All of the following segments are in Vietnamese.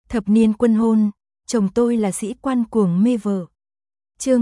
Thập niên quân hôn, chồng tôi là sĩ quan cuồng mê vợ. Chương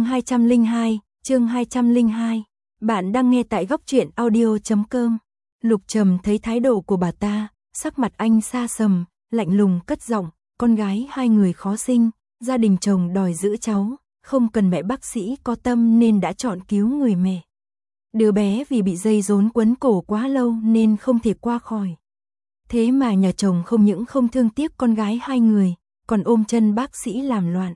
202. Bạn đang nghe tại góc truyện audio.com. Lục Trầm thấy thái độ của bà ta, sắc mặt anh xa sầm, lạnh lùng cất giọng, con gái hai người khó sinh, gia đình chồng đòi giữ cháu, không cần mẹ bác sĩ có tâm nên đã chọn cứu người mẹ. Đứa bé vì bị dây rốn quấn cổ quá lâu nên không thể qua khỏi. Thế mà nhà chồng không những không thương tiếc con gái hai người, còn ôm chân bác sĩ làm loạn.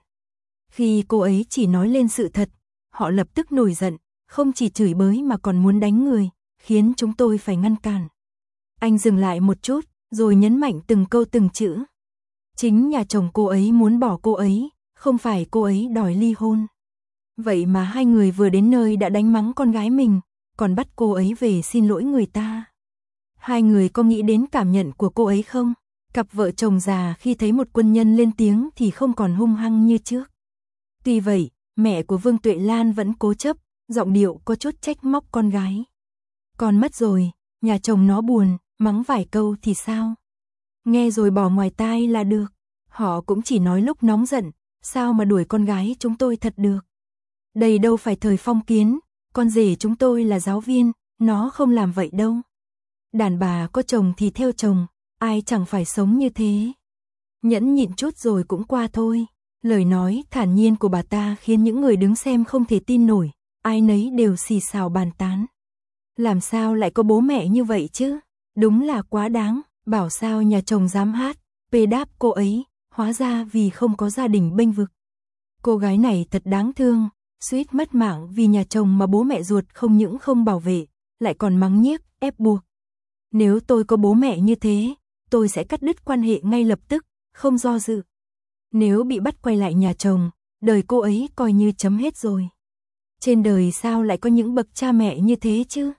Khi cô ấy chỉ nói lên sự thật, họ lập tức nổi giận, không chỉ chửi bới mà còn muốn đánh người, khiến chúng tôi phải ngăn cản. Anh dừng lại một chút, rồi nhấn mạnh từng câu từng chữ. Chính nhà chồng cô ấy muốn bỏ cô ấy, không phải cô ấy đòi ly hôn. Vậy mà hai người vừa đến nơi đã đánh mắng con gái mình, còn bắt cô ấy về xin lỗi người ta. Hai người có nghĩ đến cảm nhận của cô ấy không? Cặp vợ chồng già khi thấy một quân nhân lên tiếng thì không còn hung hăng như trước. Tuy vậy, mẹ của Vương Tuệ Lan vẫn cố chấp, giọng điệu có chút trách móc con gái. Con mất rồi, nhà chồng nó buồn, mắng vài câu thì sao? Nghe rồi bỏ ngoài tai là được. Họ cũng chỉ nói lúc nóng giận, sao mà đuổi con gái chúng tôi thật được. Đây đâu phải thời phong kiến, con rể chúng tôi là giáo viên, nó không làm vậy đâu. Đàn bà có chồng thì theo chồng, ai chẳng phải sống như thế. Nhẫn nhịn chút rồi cũng qua thôi. Lời nói thản nhiên của bà ta khiến những người đứng xem không thể tin nổi, ai nấy đều xì xào bàn tán. Làm sao lại có bố mẹ như vậy chứ? Đúng là quá đáng, bảo sao nhà chồng dám hát, pê đáp cô ấy, hóa ra vì không có gia đình bênh vực. Cô gái này thật đáng thương, suýt mất mạng vì nhà chồng mà bố mẹ ruột không những không bảo vệ, lại còn mắng nhiếc, ép buộc. Nếu tôi có bố mẹ như thế, tôi sẽ cắt đứt quan hệ ngay lập tức, không do dự. Nếu bị bắt quay lại nhà chồng, đời cô ấy coi như chấm hết rồi. Trên đời sao lại có những bậc cha mẹ như thế chứ?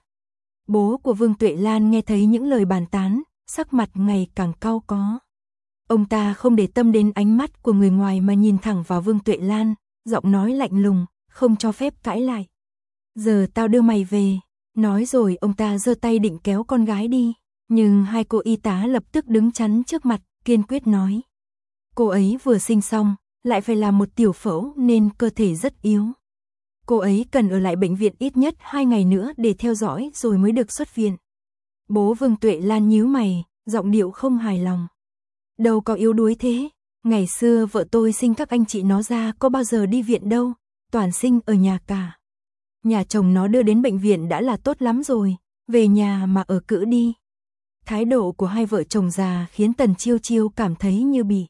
Bố của Vương Tuệ Lan nghe thấy những lời bàn tán, sắc mặt ngày càng cau có. Ông ta không để tâm đến ánh mắt của người ngoài mà nhìn thẳng vào Vương Tuệ Lan, giọng nói lạnh lùng, không cho phép cãi lại. Giờ tao đưa mày về. Nói rồi ông ta giơ tay định kéo con gái đi, nhưng hai cô y tá lập tức đứng chắn trước mặt, kiên quyết nói. Cô ấy vừa sinh xong, lại phải làm một tiểu phẫu nên cơ thể rất yếu. Cô ấy cần ở lại bệnh viện ít nhất 2 ngày nữa để theo dõi rồi mới được xuất viện. Bố Vương Tuệ Lan nhíu mày, giọng điệu không hài lòng. Đâu có yếu đuối thế, ngày xưa vợ tôi sinh các anh chị nó ra có bao giờ đi viện đâu, toàn sinh ở nhà cả. Nhà chồng nó đưa đến bệnh viện đã là tốt lắm rồi, về nhà mà ở cữ đi. Thái độ của hai vợ chồng già khiến Tần Chiêu Chiêu cảm thấy như bị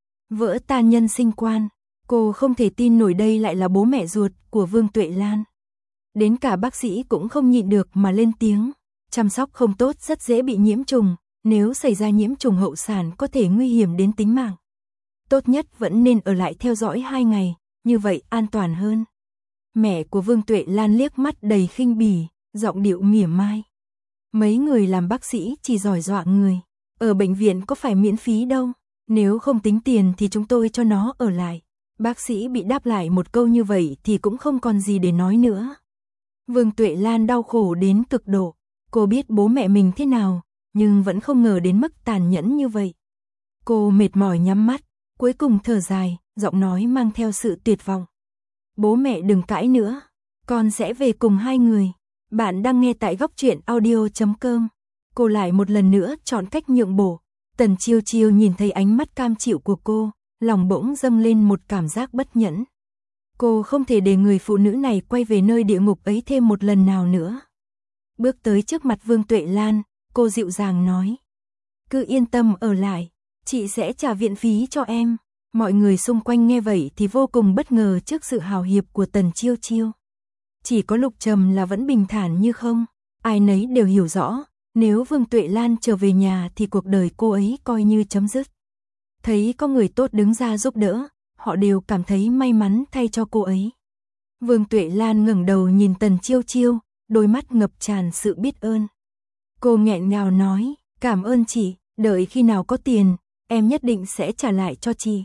vỡ tan nhân sinh quan. Cô không thể tin nổi đây lại là bố mẹ ruột của Vương Tuệ Lan. Đến cả bác sĩ cũng không nhịn được mà lên tiếng. Chăm sóc không tốt rất dễ bị nhiễm trùng, nếu xảy ra nhiễm trùng hậu sản có thể nguy hiểm đến tính mạng. Tốt nhất vẫn nên ở lại theo dõi 2 ngày, như vậy an toàn hơn. Mẹ của Vương Tuệ Lan liếc mắt đầy khinh bỉ, giọng điệu mỉa mai. Mấy người làm bác sĩ chỉ giỏi dọa người, ở bệnh viện có phải miễn phí đâu, nếu không tính tiền thì chúng tôi cho nó ở lại. Bác sĩ bị đáp lại một câu như vậy thì cũng không còn gì để nói nữa. Vương Tuệ Lan đau khổ đến cực độ, cô biết bố mẹ mình thế nào, nhưng vẫn không ngờ đến mức tàn nhẫn như vậy. Cô mệt mỏi nhắm mắt, cuối cùng thở dài, giọng nói mang theo sự tuyệt vọng. Bố mẹ đừng cãi nữa, con sẽ về cùng hai người. Bạn đang nghe tại góc truyện audio.com. Cô lại một lần nữa chọn cách nhượng bộ. Tần Chiêu Chiêu nhìn thấy ánh mắt cam chịu của cô, lòng bỗng dâng lên một cảm giác bất nhẫn. Cô không thể để người phụ nữ này quay về nơi địa ngục ấy thêm một lần nào nữa. Bước tới trước mặt Vương Tuệ Lan, cô dịu dàng nói. Cứ yên tâm ở lại, chị sẽ trả viện phí cho em. Mọi người xung quanh nghe vậy thì vô cùng bất ngờ trước sự hào hiệp của Tần Chiêu Chiêu. Chỉ có Lục Trầm là vẫn bình thản như không, ai nấy đều hiểu rõ, nếu Vương Tuệ Lan trở về nhà thì cuộc đời cô ấy coi như chấm dứt. Thấy có người tốt đứng ra giúp đỡ, họ đều cảm thấy may mắn thay cho cô ấy. Vương Tuệ Lan ngẩng đầu nhìn Tần Chiêu Chiêu, đôi mắt ngập tràn sự biết ơn. Cô nghẹn ngào nói, cảm ơn chị, đợi khi nào có tiền, em nhất định sẽ trả lại cho chị.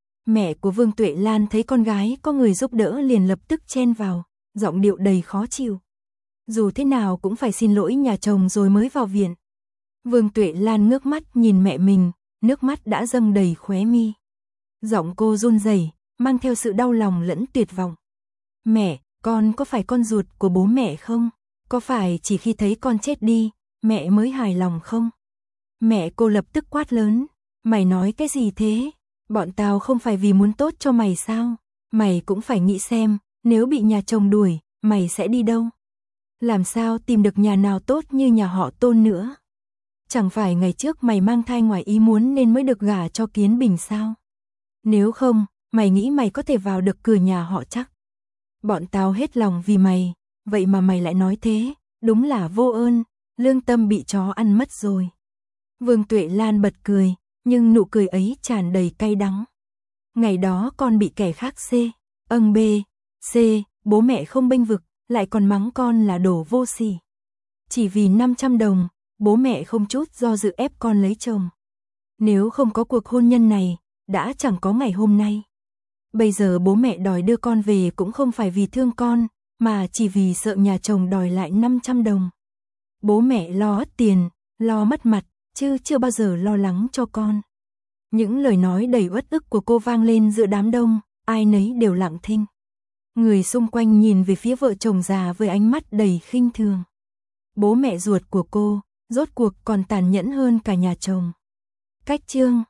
Mẹ của Vương Tuệ Lan thấy con gái có người giúp đỡ liền lập tức chen vào, giọng điệu đầy khó chịu. Dù thế nào cũng phải xin lỗi nhà chồng rồi mới vào viện. Vương Tuệ Lan ngước mắt nhìn mẹ mình, nước mắt đã dâng đầy khóe mi. Giọng cô run rẩy, mang theo sự đau lòng lẫn tuyệt vọng. Mẹ, con có phải con ruột của bố mẹ không? Có phải chỉ khi thấy con chết đi, mẹ mới hài lòng không? Mẹ cô lập tức quát lớn, mày nói cái gì thế? Bọn tao không phải vì muốn tốt cho mày sao? Mày cũng phải nghĩ xem, nếu bị nhà chồng đuổi, mày sẽ đi đâu? Làm sao tìm được nhà nào tốt như nhà họ Tôn nữa? Chẳng phải ngày trước mày mang thai ngoài ý muốn nên mới được gả cho Kiến Bình sao? Nếu không, mày nghĩ mày có thể vào được cửa nhà họ chắc? Bọn tao hết lòng vì mày, vậy mà mày lại nói thế, đúng là vô ơn, lương tâm bị chó ăn mất rồi. Vương Tuệ Lan bật cười, nhưng nụ cười ấy tràn đầy cay đắng. Ngày đó con bị kẻ khác B, C, bố mẹ không bênh vực, lại còn mắng con là đồ vô sỉ. Chỉ vì 500 đồng, bố mẹ không chút do dự ép con lấy chồng. Nếu không có cuộc hôn nhân này, đã chẳng có ngày hôm nay. Bây giờ bố mẹ đòi đưa con về cũng không phải vì thương con, mà chỉ vì sợ nhà chồng đòi lại 500 đồng. Bố mẹ lo mất tiền, lo mất mặt, chứ chưa bao giờ lo lắng cho con. Những lời nói đầy uất ức của cô vang lên giữa đám đông, ai nấy đều lặng thinh. Người xung quanh nhìn về phía vợ chồng già với ánh mắt đầy khinh thường. Bố mẹ ruột của cô, rốt cuộc còn tàn nhẫn hơn cả nhà chồng. Cách chương